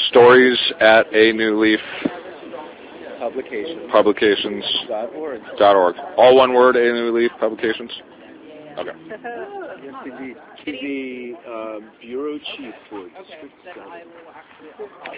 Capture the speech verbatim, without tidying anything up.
stories at A New Leaf Publications. Publications Dot org. dot org. All one word, A New Leaf Publications? Okay. Yes, indeed. He's the uh, bureau chief for District seven.